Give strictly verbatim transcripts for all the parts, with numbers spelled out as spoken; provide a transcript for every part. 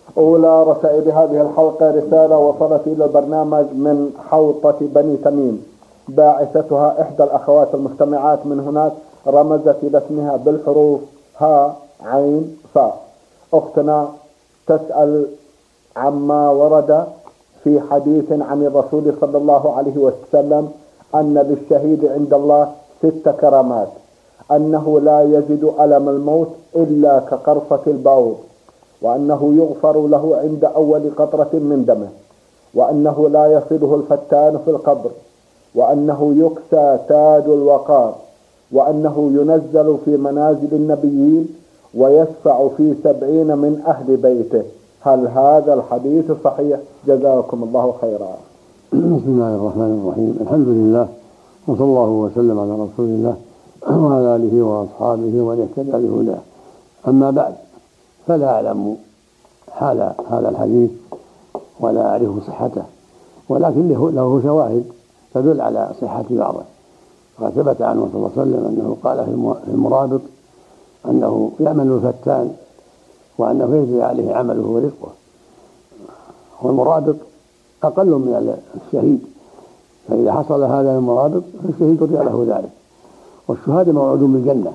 أولى رسائل هذه الحلقة رسالة وصلت إلى البرنامج من حوطة بني تميم، باعثتها إحدى الأخوات المستمعات من هناك، رمزت إلى اسمها بالحروف ها عين صاء. أختنا تسأل عما ورد في حديث عن الرسول صلى الله عليه وسلم أن للشهيد عند الله ست كرامات: أنه لا يجد ألم الموت إلا كقرصة البعوض، وأنه يغفر له عند أول قطرة من دمه، وأنه لا يصله الفتان في القبر، وأنه يكسى تاج الوقار، وأنه ينزل في منازل النبيين ويشفع في سبعين من أهل بيته. هل هذا الحديث صحيح؟ جزاكم الله خيرا. بسم الله الرحمن الرحيم. الحمد لله، وصلى الله وسلم على رسول الله وعلى آله وأصحابه ومن اهتدى بهداه. أما بعد، فلا أعلم حال هذا الحديث ولا أعرف صحته، ولكن له شواهد تدل على صحة بعضه. وقد ثبت عنه صلى الله عليه وسلم أنه قال في المرابط أنه يأمن الفتان وأنه يجري عليه عمله ورزقه، والمرابط أقل من الشهيد، فإذا حصل هذا المرابط فالشهيد رضي له ذلك. والشهادة موعود بالجنة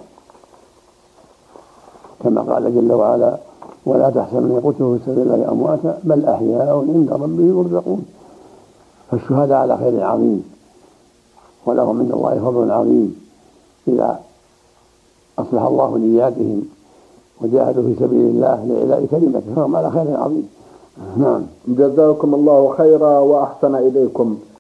كما قال جل وعلا: ولا تحسبن قتلوا في سبيل الله أمواتا بل أحياء عند ربهم يرزقون. فالشهادة على خير عظيم، ولهم عند الله فضل عظيم إذا أصلح الله نياتهم وجاهدوا في سبيل الله لإعلاء كلمته، فهم على خير عظيم. نعم. جزاكم الله خيرا وأحسن إليكم.